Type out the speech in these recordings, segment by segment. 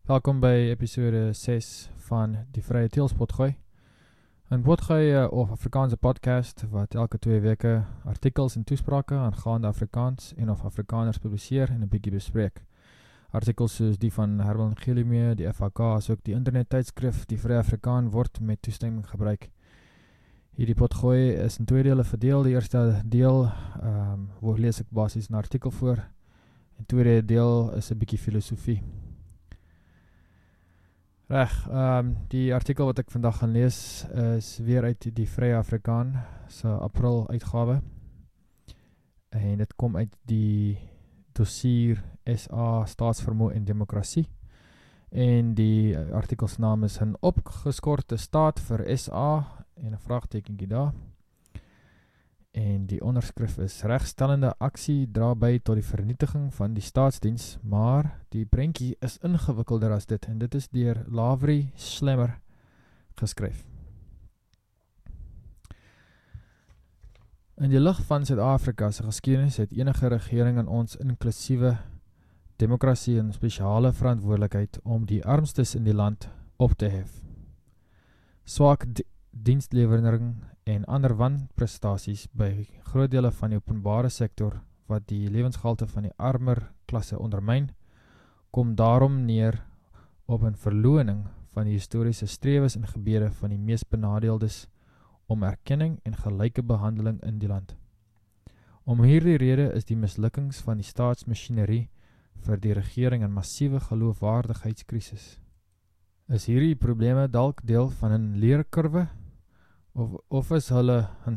Welkom by episode 6 van die Vrye Teels Potgooi. Een potgooi of Afrikaanse podcast wat elke 2 weke artikels en toesprake aangaande Afrikaans en of Afrikaners publiseer en 'n bietjie bespreek. Artikels soos die van Herman Gelimee, die FHK, asook die internet-tydskrif Die Vrye Afrikaan word met toestemming gebruik. Hierdie potgooi is in 2 dele verdeel. Die eerste deel lees ek basies 'n artikel voor. En tweede deel is 'n bietjie filosofie. Reg, die artikel wat ek vandag gaan lees is weer uit die Vrye Afrikaan se April uitgawe. En dit kom uit die dossier SA Staatsvermoë en Demokrasie. En die artikelsnaam is 'n opgeskorte staat vir SA en 'n vraagtekenkie daar. En die onderskrif is: regstellende aksie dra by tot die vernietiging van die staatsdiens, maar die prentjie is ingewikkelder as dit, en dit is deur Lavery Schlemmer geskryf. In die lig van Suid-Afrika se geskiedenis het enige regering in ons inklusiewe demokrasie 'n spesiale verantwoordelikheid om die armstes in die land op te hef. Swak dienslewering en ander wanprestasies by groot dele van die openbare sektor wat die lewensgehalte van die armer klasse ondermyn, kom daarom neer op 'n verloning van die historiese strewes en gebede van die mees benadeeldes om erkenning en gelyke behandeling in die land. Om hierdie rede is die mislukkings van die staatsmasjinerie vir die regering 'n massiewe geloofwaardigheidskrisis. Is hierdie probleme dalk deel van 'n leerkurwe? Of is hulle 'n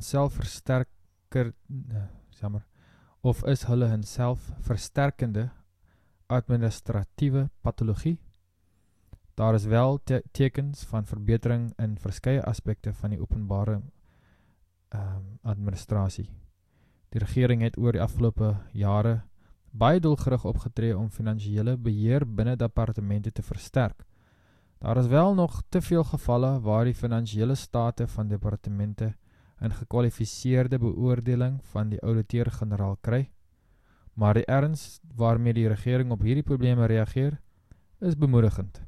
selfversterkende administratiewe patologie? Daar is wel tekens van verbetering in verskeie aspekte van die openbare administrasie. Die regering het oor die afgelope jare baie doelgerig opgetree om finansiële beheer binne departemente te versterk. Daar is wel nog te veel gevalle waar die finansiële state van departemente 'n gekwalifiseerde beoordeling van die ouditeur-generaal kry, maar die erns waarmee die regering op hierdie probleme reageer, is bemoedigend.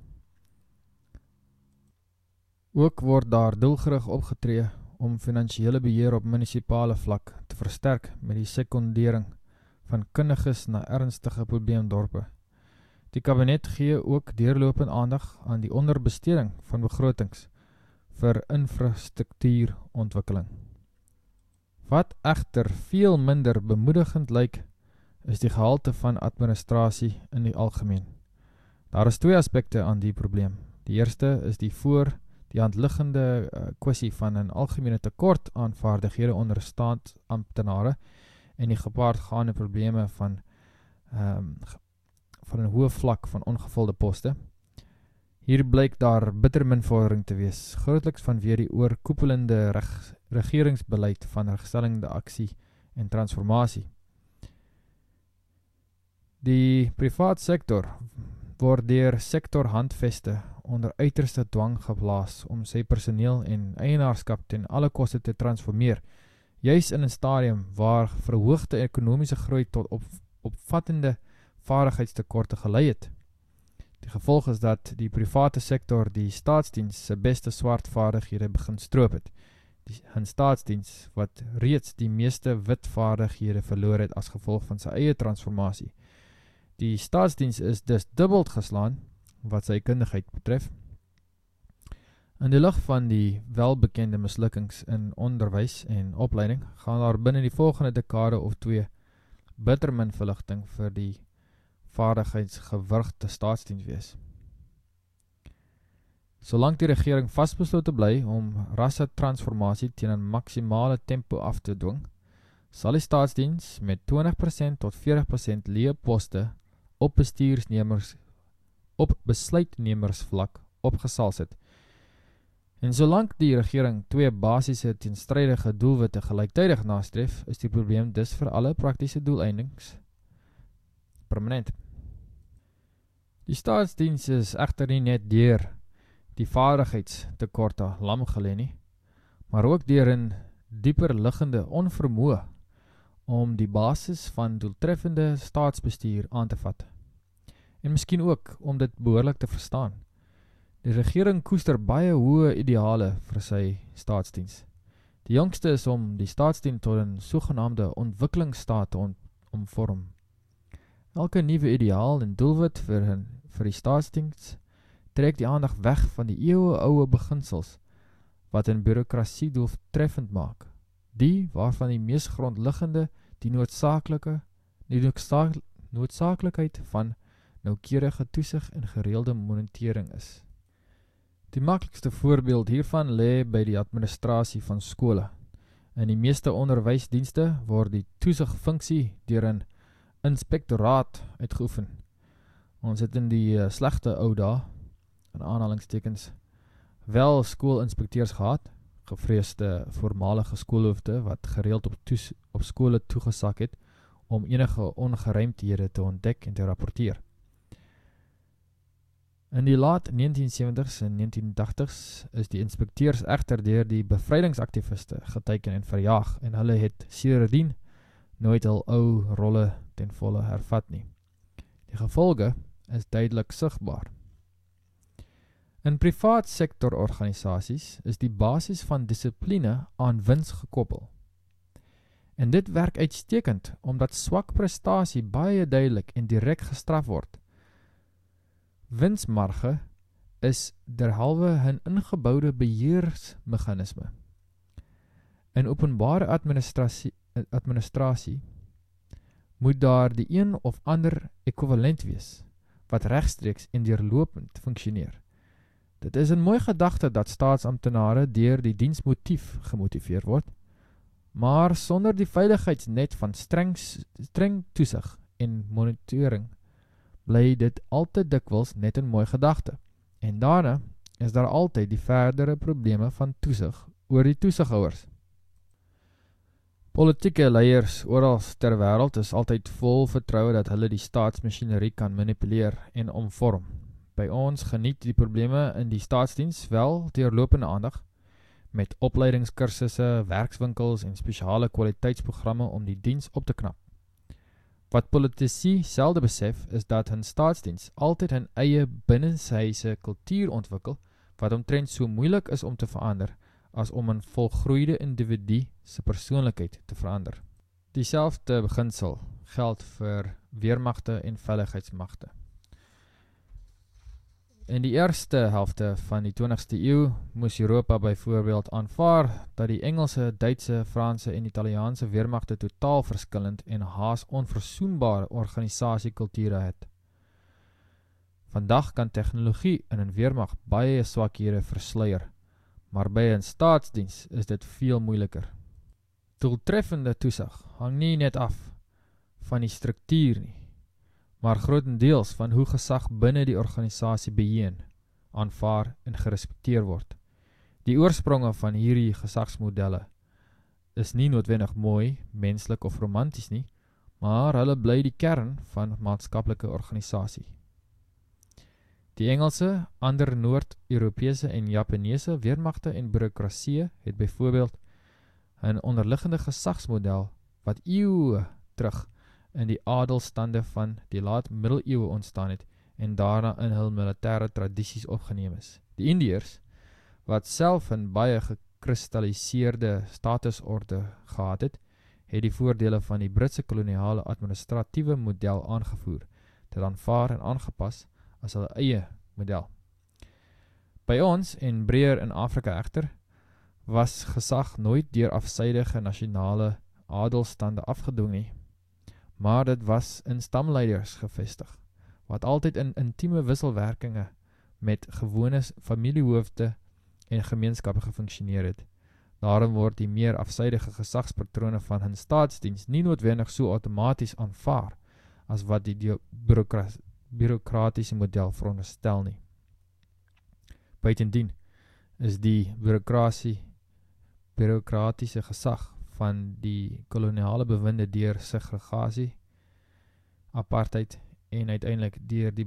Ook word daar doelgerig opgetree om finansiële beheer op munisipale vlak te versterk met die sekondering van kundiges na ernstige probleemdorpe. Die kabinet gee ook deurlopend aandag aan die onderbesteding van begrotings vir infrastruktuurontwikkeling. Wat egter veel minder bemoedigend lyk, is die gehalte van administrasie in die algemeen. Daar is 2 aspekte aan die probleem. Die eerste is die handliggende kwessie van 'n algemene tekort aan vaardighede onder staatsamptenare en die gepaardgaande probleme van 'n hoë vlak van ongevulde poste. Hier blyk daar bitter min vordering te wees, grootliks vanweë die oorkoepelende regeringsbeleid van regstellende aksie en transformasie. Die privaat sektor word deur sektorhandveste onder uiterste dwang geplaas om sy personeel en eienaarskap ten alle koste te transformeer, juis in 'n stadium waar verhoogde ekonomiese groei tot opvattende vaardigheidstekorte gelei het. Die gevolg is dat die private sektor die staatsdiens se beste swart vaardighede begin stroop het. Die staatsdiens wat reeds die meeste wit vaardighede verloor het as gevolg van sy eie transformasie. Die staatsdiens is dus dubbeld geslaan wat sy kundigheid betref. In die lig van die welbekende mislukkings in onderwys en opleiding gaan daar binne die volgende dekade of 2 bitter min verligting vir die vaardigheidsgewrigte staatsdiens wees. Solank die regering vasbeslote bly om rassetransformasie teen 'n maksimale tempo af te dwing, sal die staatsdiens met 20% tot 40% leë poste op besluitnemersvlak opgesal sit. En solank die regering 2 basiese teenstrydige doelwitte gelyktydig nastreef, is die probleem dus vir alle praktiese doeleindes permanent. Die staatsdiens is egter nie net deur die vaardigheidstekorte lam gelê nie, maar ook deur 'n dieper liggende onvermoë om die basis van doeltreffende staatsbestuur aan te vat. en miskien ook om dit behoorlik te verstaan. Die regering koester baie hoë ideale vir sy staatsdiens. Die jongste is om die staatsdiens tot 'n sogenaamde ontwikkelingsstaat te omvorm. Elke nuwe ideaal en doelwit vir die staatsdiens trek die aandag weg van die eeuwe-oue beginsels wat 'n bureaukrasie doeltreffend maak. Die waarvan die mees grondliggende die noodsakelijkheid van noukeurige toesig en gereelde monitering is. Die maklikste voorbeeld hiervan lê by die administrasie van skole. In die meeste onderwysdienste word die toesigfunksie deur 'n inspektoraat uitgeoefen. Ons het in die slegte ou dae, in aanhalingstekens, wel skoolinspekteurs gehad, gevreesde voormalige skoolhoofde wat gereeld op skole toegesak het om enige ongeruimthede te ontdek en te rapporteer. In die laat 1970s en 1980s is die inspekteurs egter deur die bevrydingsaktiviste geteken en verjaag en hulle het sedertdien nooit hul ou rolle ten volle hervat nie. Die gevolge is duidelik sigbaar. In privaat sektororganisasies is die basis van dissipline aan wins gekoppel. En dit werk uitstekend omdat swak prestasie baie duidelik en direk gestraf word. Winsmarge is derhalwe 'n ingeboude beheersmeganisme. In openbare administrasie moet daar die een of ander ekwivalent wees, wat regstreeks en deurlopend funksioneer. Dit is 'n mooi gedagte dat staatsamptenare deur die diensmotief gemotiveer word, maar sonder die veiligheidsnet van streng toesig en monitering, bly dit altyd dikwels net 'n mooi gedagte. En daarna is daar altyd die verdere probleme van toesig oor die toesighouers. Politieke leiers oral ter wêreld is altyd vol vertroue dat hulle die staatsmasjinerie kan manipuleer en omvorm. By ons geniet die probleme in die staatsdiens wel deurlopende aandag, met opleidingskursusse, werkswinkels en spesiale kwaliteitsprogramme om die diens op te knap. Wat politici selde besef is dat 'n staatsdiens altyd 'n eie binnenshuise kultuur ontwikkel, wat omtrent so moeilik is om te verander, as om 'n volgroeide individu se persoonlikheid te verander. Dieselfde beginsel geld vir weermagte en veiligheidsmagte. In die eerste helfte van die 20ste eeu moes Europa byvoorbeeld aanvaar dat die Engelse, Duitse, Franse en Italiaanse weermagte totaal verskillend en haas onversoenbare organisasiekulture het. Vandag kan tegnologie in 'n weermag baie swakhede versluier, maar by 'n staatsdiens is dit veel moeiliker. Doeltreffende toesig hang nie net af van die struktuur nie, maar grootendeels van hoe gesag binne die organisasie beheen, aanvaar en gerespekteer word. Die oorspronge van hierdie gesagsmodelle is nie noodwendig mooi, menslik of romanties nie, maar hulle bly die kern van maatskaplike organisasie. Die Engelse, ander Noord-Europese en Japaneese weermagte en bureaukrasie het byvoorbeeld 'n onderliggende gesagsmodel wat eeue terug in die adelstande van die laat middeleeue ontstaan het en daarna in hul militêre tradisies opgeneem is. Die Indiërs, wat self 'n baie gekristalliseerde statusorde gehad het die voordele van die Britse koloniale administratiewe model aangevoer, dit aanvaar en aangepas as hulle eie model. By ons en breër in Afrika egter, was gesag nooit deur afsydige nasionale adelstande afgedwing nie, maar dit was in stamleiders gevestig, wat altyd in intieme wisselwerkinge met gewone familiehoofde en gemeenskappe gefunksioneer het. Daarom word die meer afsydige gesagspatrone van 'n staatsdiens nie noodwendig so outomaties aanvaar as wat die bureaukratiese model veronderstel nie. Buitendien is die bureaukratiese gesag van die koloniale bewinde deur segregasie, apartheid en uiteindelik deur die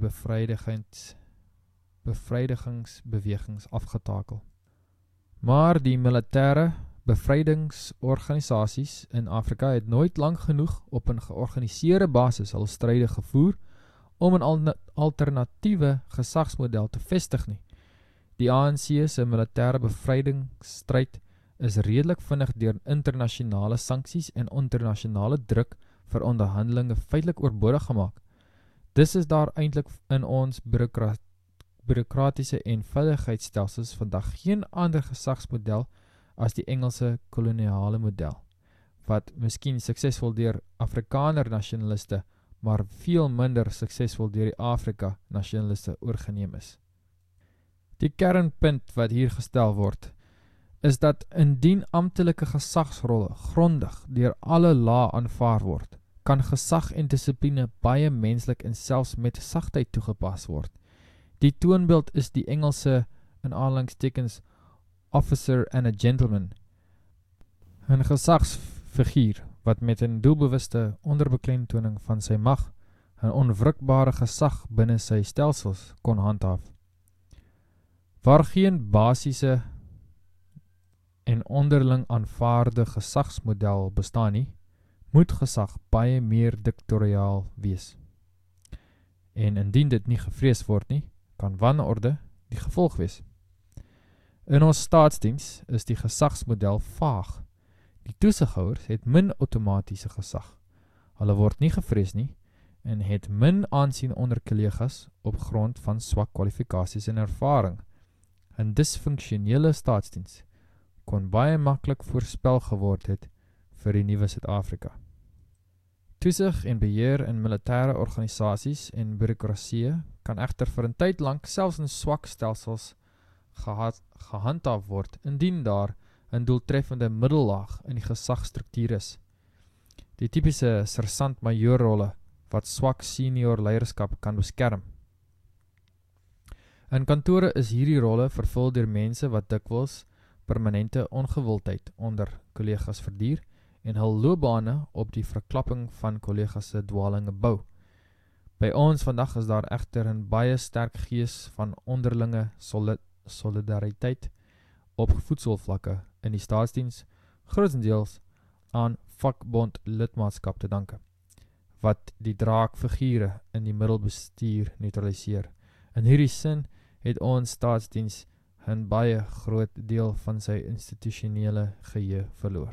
bevrydigingsbewegings afgetakel. Maar die militêre bevrydingsorganisasies in Afrika het nooit lank genoeg op 'n georganiseerde basis hul stryde gevoer om 'n alternatiewe gesagsmodel te vestig nie. Die ANC se militêre bevrydingsstryd is redelik vinnig deur internasionale sanksies en internasionale druk vir onderhandelinge feitelik oorbodig gemaak. Dis is daar eintlik in ons bureaukratiese en veiligheidsstelsels vandag geen ander gesagsmodel as die Engelse koloniale model, wat miskien suksesvol deur Afrikaner nasionaliste, maar veel minder suksesvol deur die Afrika nasionaliste oorgeneem is. Die kernpunt wat hier gestel word, is dat indien amptelike gesagsrolle grondig deur alle lae aanvaar word, kan gesag en dissipline baie menslik en selfs met sagtheid toegepas word. Die toonbeeld is die Engelse, in aanhalingstekens, officer and a gentleman, 'n gesagsfiguur wat met 'n doelbewuste onderbeklemtoning van sy mag 'n onwrikbare gesag binne sy stelsels kon handhaaf. Waar geen basiese en onderling aanvaarde gesagsmodel bestaan nie, moet gesag baie meer diktatoriaal wees. En indien dit nie gevrees word nie, kan wanorde die gevolg wees. In ons staatsdiens is die gesagsmodel vaag. Die toesighouers het min outomatiese gesag. Hulle word nie gevrees nie en het min aansien onder kollegas op grond van swak kwalifikasies en ervaring. 'n Disfunksionele staatsdiens kon baie maklik voorspel geword het vir die nuwe Suid-Afrika. Toesig en beheer in militêre organisasies en bureaukrasie kan egter vir 'n tyd lank selfs in swak stelsels gehandhaaf word, indien daar 'n doeltreffende middellaag in die gesagsstruktuur is. Die tipiese sersant-majoorrolle wat swak senior leierskap kan beskerm. In kantore is hierdie rolle vervul deur mense wat dikwels permanente ongewildheid onder kollegas verduur en hul loopbane op die verklapping van kollegas se dwalinge bou. By ons vandag is daar egter 'n baie sterk gees van onderlinge solidariteit op voedselvlakke in die staatsdiens, grootendeels aan vakbond lidmaatskap te danke, wat die draakfigure in die middelbestuur neutraliseer. In hierdie sin het ons staatsdiens 'n baie groot deel van sy institusionele geheue verloor.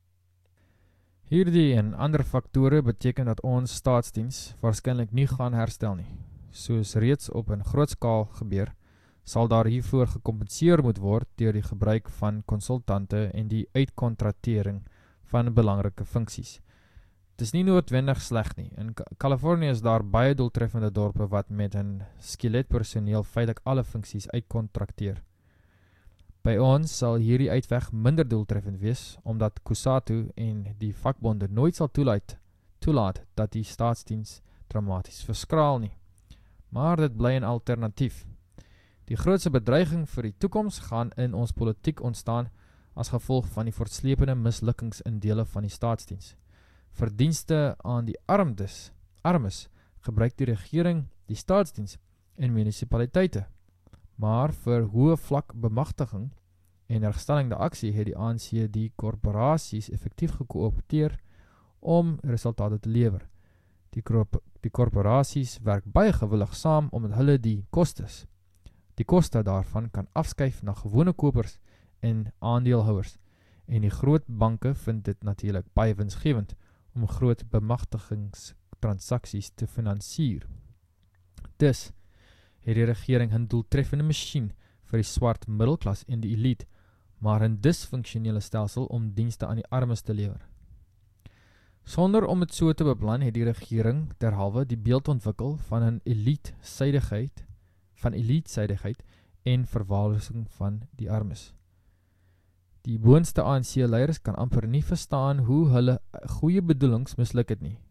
Hierdie en ander faktore beteken dat ons staatsdiens waarskynlik nie gaan herstel nie. Soos reeds op 'n groot skaal gebeur, sal daar hiervoor gekompenseer moet word deur die gebruik van konsultante en die uitkontratering van belangrike funksies. Dit is nie noodwendig sleg nie. In Kalifornië is daar baie doeltreffende dorpe wat met 'n skeletpersoneel feitelik alle funksies uitkontrakteer. By ons sal hierdie uitweg minder doeltreffend wees, omdat COSATU en die vakbonde nooit sal toelaat dat die staatsdiens dramaties verskraal nie. Maar dit bly 'n alternatief. Die grootste bedreiging vir die toekoms gaan in ons politiek ontstaan as gevolg van die voortslepende mislukkings in dele van die staatsdiens. Vir dienste aan die armes gebruik die regering die staatsdiens en munisipaliteite. Maar vir hoë vlak bemagtiging en herstellende aksie het die ANC die korporasies effektief gekoopteer om resultate te lewer. Die korporasies werk baie gewillig saam omdat hulle die koste daarvan kan afskuif na gewone kopers en aandeelhouers, en die groot banke vind dit natuurlik baie winsgewend om groot bemagtigingstransaksies te finansier. Dus het die regering 'n doeltreffende masjien vir die swart middelklas en die elite, maar 'n disfunksionele stelsel om dienste aan die armes te lewer. Sonder om het so te beplan het die regering derhalwe die beeld ontwikkel van 'n elite-suidigheid en verwaarlosing van die armes. Die boonste ANC-leiers kan amper nie verstaan hoe hulle goeie bedoelings misluk het nie.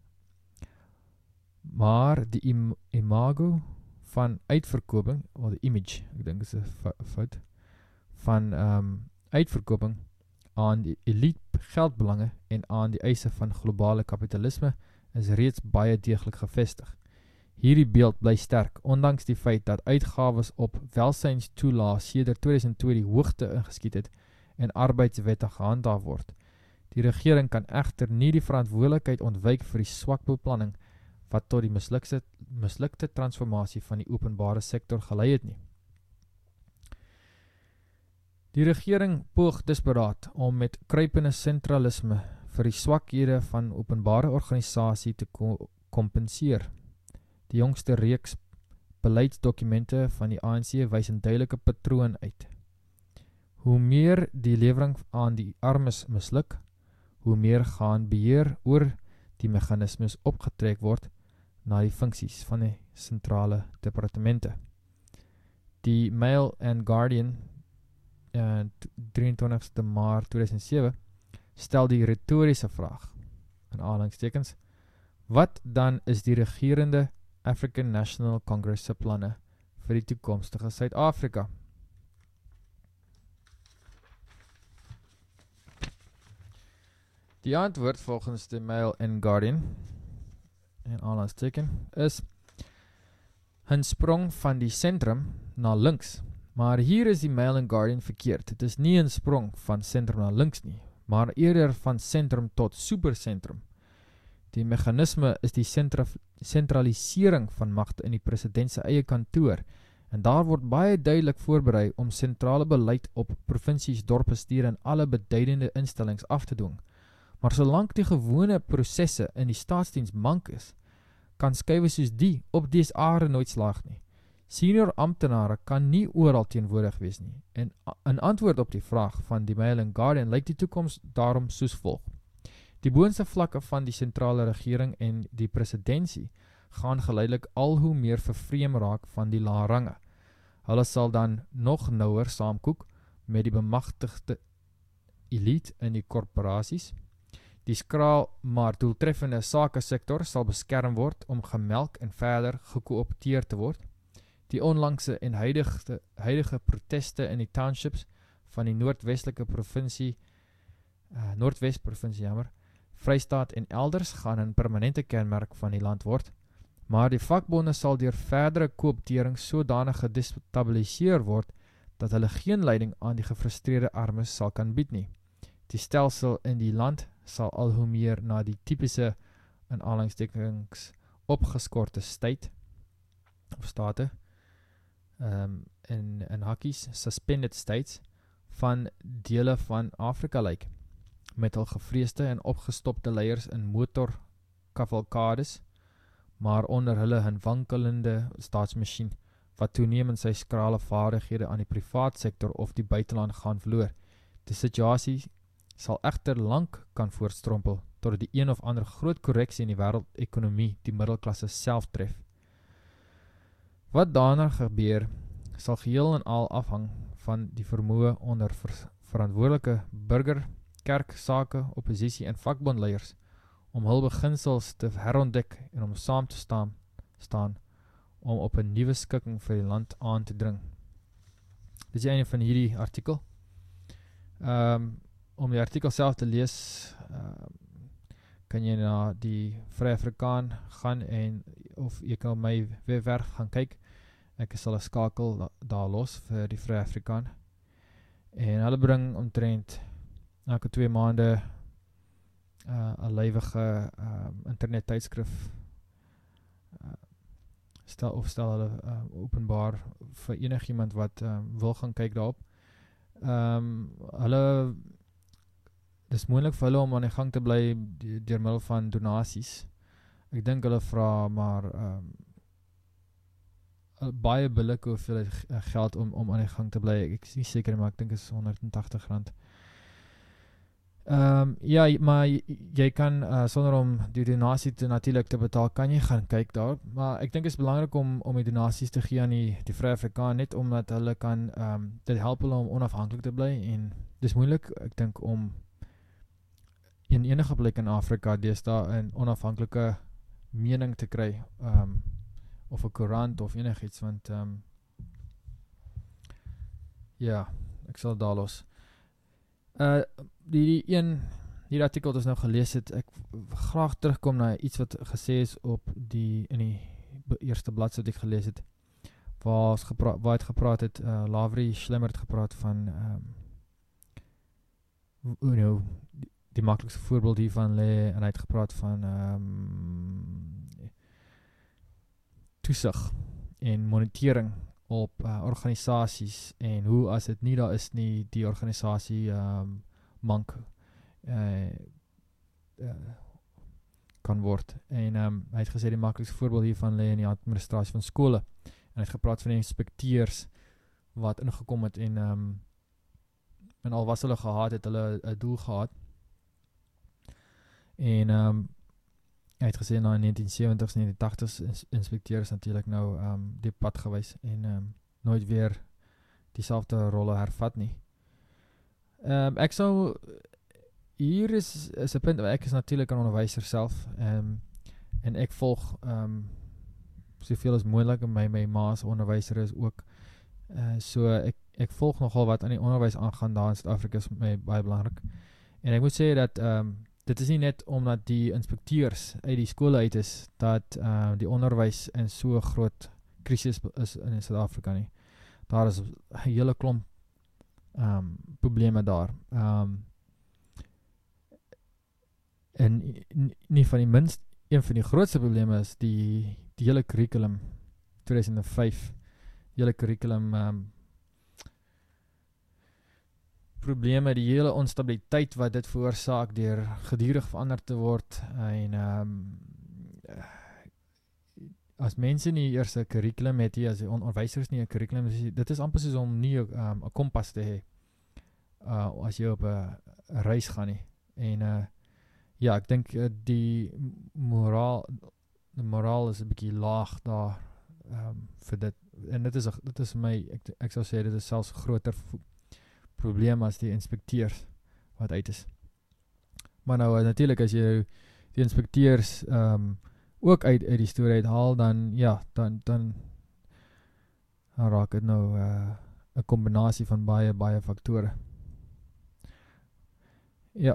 Maar die imago van uitverkoping, of die image, ek dink is 'n fout, van uitverkoping aan die elite geldbelange en aan die eise van globale kapitalisme is reeds baie deeglik gevestig. Hierdie beeld bly sterk, ondanks die feit dat uitgawes op welsynstoelaas sedert 2002 die hoogte ingeskiet het en arbeidswette gehandhaaf word. Die regering kan egter nie die verantwoordelikheid ontwyk vir die swak beplanning wat tot die mislukte transformasie van die openbare sektor gelei het nie. Die regering poog desperaat om met kruipende sentralisme vir die swakhede van openbare organisasie te kompenseer. Die jongste reeks beleidsdokumente van die ANC wys 'n duidelike patroon uit. Hoe meer die lewering aan die armes misluk, hoe meer gaan beheer oor die meganismes opgetrek word na die funksies van die sentrale departemente. Die Mail and Guardian 23 Maart 2007 stel die retoriese vraag, in aanhalingstekens, wat dan is die regerende African National Congress se planne vir die toekomstige Suid-Afrika? Die antwoord volgens die Mail and Guardian, in aanhalingstekens, is 'n sprong van die sentrum na links. Maar hier is die Mail and Guardian verkeerd. Het is nie 'n sprong van sentrum na links nie, maar eerder van sentrum tot supersentrum. Die meganisme is die sentralisering van magte in die president se eie kantoor, en daar word baie duidelik voorberei om sentrale beleid op provinsies, dorpsbestuur en alle beduidende instellings af te dwing. Maar solank die gewone prosesse in die staatsdiens mank is, kan skuiwe soos die op dese aarde nooit slaag nie. Senior amptenare kan nie oral teenwoordig wees nie, en in antwoord op die vraag van die Mail and Guardian lyk die toekoms daarom soos volg. Die boonste vlakke van die sentrale regering en die presidentsie gaan geleidelik al hoe meer vervreem raak van die lae range. Hulle sal dan nog nouer saamkoek met die bemagtigde elite in die korporasies. Die skraal maar doeltreffende sakesektor sal beskerm word om gemelk en verder gekoopteer te word. Die onlangse en huidige proteste in die townships van die Noordwestelike provinsie, Noordwes-provinsie, Vrystaat en elders gaan 'n permanente kenmerk van die land word, maar die vakbonde sal deur verdere kooptering sodanig gedestabiliseer word dat hulle geen leiding aan die gefrustreerde armes sal kan bied nie. Die stelsel in die land sal al hoe meer na die typiese, in aanhalingstekens, opgeskorte state of state, in hakkies, suspended states, van dele van Afrika lyk, met hul gevreesde en opgestopte leiers in motorkavalkades, maar onder hulle 'n wankelende staatsmasjien, wat toenemend sy skrale vaardighede aan die privaat sektor of die buiteland gaan verloor. Die situasie sal egter lank kan voortstrompel, tot die een of ander groot korreksie in die wêreldekonomie die middelklasse self tref. Wat daarna gebeur, sal geheel en al afhang van die vermoë onder verantwoordelike burger, kerk, sake, opposisie en vakbondleiers om hul beginsels te herontdek en om saam te staan om op 'n nuwe skikking vir die land aan te dring. Dit is die einde van hierdie artikel. Om die artikel self te lees, kan jy na die Vrye Afrikaan gaan of jy kan op my webwerf gaan kyk. Ek sal 'n skakel daar los vir die Vrye Afrikaan. En hulle bring omtrent elke 2 maande 'n lywige internet tydskrif stel hulle openbaar vir enigiemand wat wil gaan kyk daarop. Hulle dis moontlik vir hulle om aan die gang te bly deur middel van donasies. Ek dink hulle vra maar baie billike hoeveelheid geld om aan die gang te bly. Ek is nie seker, maar ek dink is R180. Ja, maar jy kan, sonder om die donasie natuurlijk te betaal, kan jy gaan kyk daar, maar ek dink is belangrik om die donasies te gee aan die Vrye Afrikaan, net omdat hulle kan, dit help hulle om onafhanklik te bly, en dis moeilik, ek dink, om in enige plek in Afrika deesdae 'n onafhanklike mening te kry, of 'n koerant of enigiets, want ja, ek sal daar los. Die artikel wat ons nou gelees het, ek graag terugkom na iets wat gesê is in die eerste bladsy wat ek gelees het, waar het gepraat het, Lavery Schlemmer het gepraat van die maklikste voorbeeld hiervan lê, en hy het gepraat van toesig en monitering op organisasies en hoe as dit nie daar is nie, die organisasie mank kan word. En hy het gesê die maklikste voorbeeld hiervan lê in die administrasie van skole. En hy het gepraat van die inspekteurs wat ingekom het en al was hulle gehad, het hulle 'n doel gehad. En hy het gesê na 1970s en 1980s inspekteurs natuurlik nou die pad gewys en nooit weer dieselfde rolle hervat nie. Ek sou hier is 'n punt, ek is natuurlik 'n onderwyser self en ek volg soveel as moontlik en my ma se onderwyser is ook so ek volg nogal wat aan die onderwys aangaan daar in Suid-Afrika, is my baie belangrik. En ek moet sê dat dit is nie net omdat die inspekteurs uit die skole uit is dat die onderwys in so groot krisis is in Suid-Afrika nie. Daar is 'n hele klomp probleme daar. En nie van die minst, een van die grootste probleme is die hele curriculum 2005, hele curriculum probleme, die hele onstabiliteit wat dit veroorsaak deur gedurig verander te word en as mense nie eers 'n curriculum het nie, as die onderwysers nie 'n curriculum het, dit is amper soos om nie 'n kompas te hê as jy op 'n reis gaan nie. En ja, ek dink die moraal is 'n bietjie laag daar vir dit. En dit is my ek sou sê dit is selfs groter probleem as die inspekteurs wat uit is. Maar nou natuurlik as jy die inspekteurs ook uit die storie uithaal, dan ja, dan raak dit nou 'n kombinasie van baie faktore. Ja,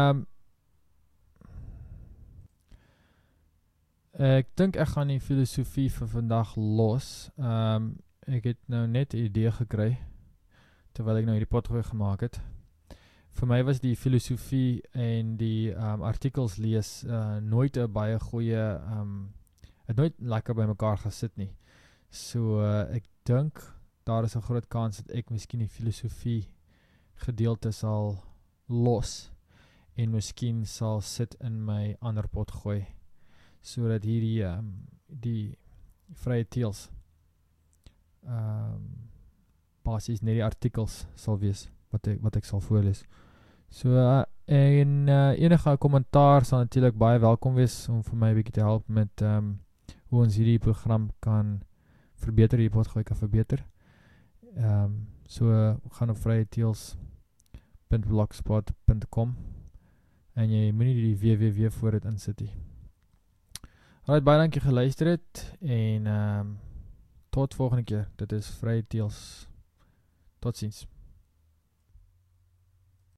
ek dink ek gaan die filosofie vir vandag los. Ek het nou net 'n idee gekry terwyl ek nou hierdie potgooi gemaak het. Vir my was die filosofie en die artikels lees nooit 'n baie goeie het nooit lekker by mekaar gesit nie. So ek dink daar is 'n groot kans dat ek miskien die filosofie gedeelte sal los en miskien sal sit in my ander pot gooi sodat hierdie die vrye teels basies net die artikels sal wees wat ek sal voorlees. So en enige kommentaar sal natuurlik baie welkom wees om vir my 'n bietjie te help met hoe ons hierdie program kan verbeter, hierdie potgooi kan verbeter. So gaan op vryeteels.blogspot.com en jy moenie die www voor dit insit nie. Alright, baie dankie geluister het en tot volgende keer. Dit is Vrye Teels. Totsiens.